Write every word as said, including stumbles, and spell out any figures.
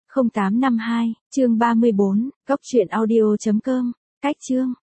không tám năm hai, chương ba mươi bốn, cốc truyện audio chấm com, cách chương.